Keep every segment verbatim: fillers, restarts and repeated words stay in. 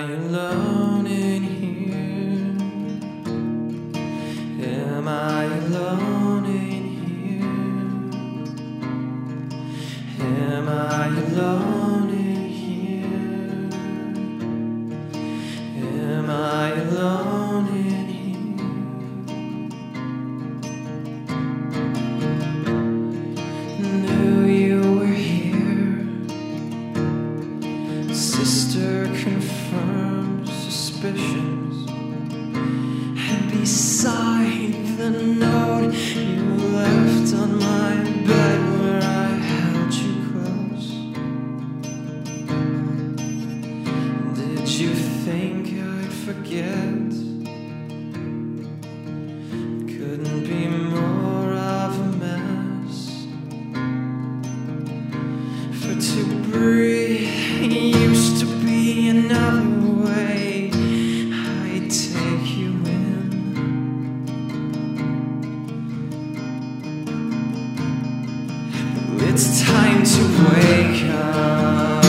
alone in here? Am I alone in here? Am I alone in here? Am I alone in here? Knew you were here. Sister confirmed suspicions, and beside the note you left on my bed where I held you close, did you think I'd forget? Couldn't be more of a mess. For to breathe used to be another way I'd take you in. It's time to wake up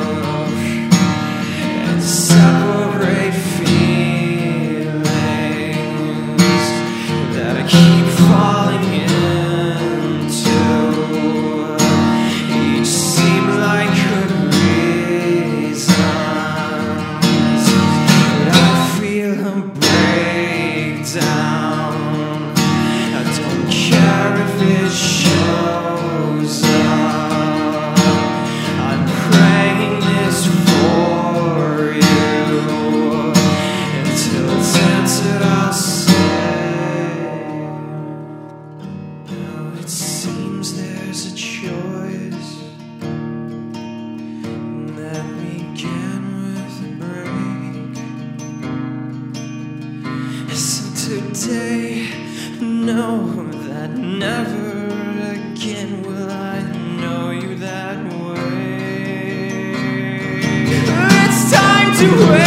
and separate feelings that I keep falling into. Each seem like good reasons, but I feel a breakdown. I don't care if it shows up. I'm praying this for you. Until it's answered, I'll say. Now it seems there's a choice that began with a break. So today, know that never again will I know you that way. It's time to wait.